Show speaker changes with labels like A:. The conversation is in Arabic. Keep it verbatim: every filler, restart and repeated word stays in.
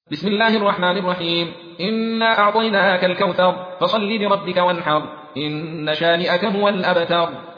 A: بسم الله الرحمن الرحيم. إنا أعطيناك الكوثر فصل لربك وانحر إن شانئك هو الأبتر.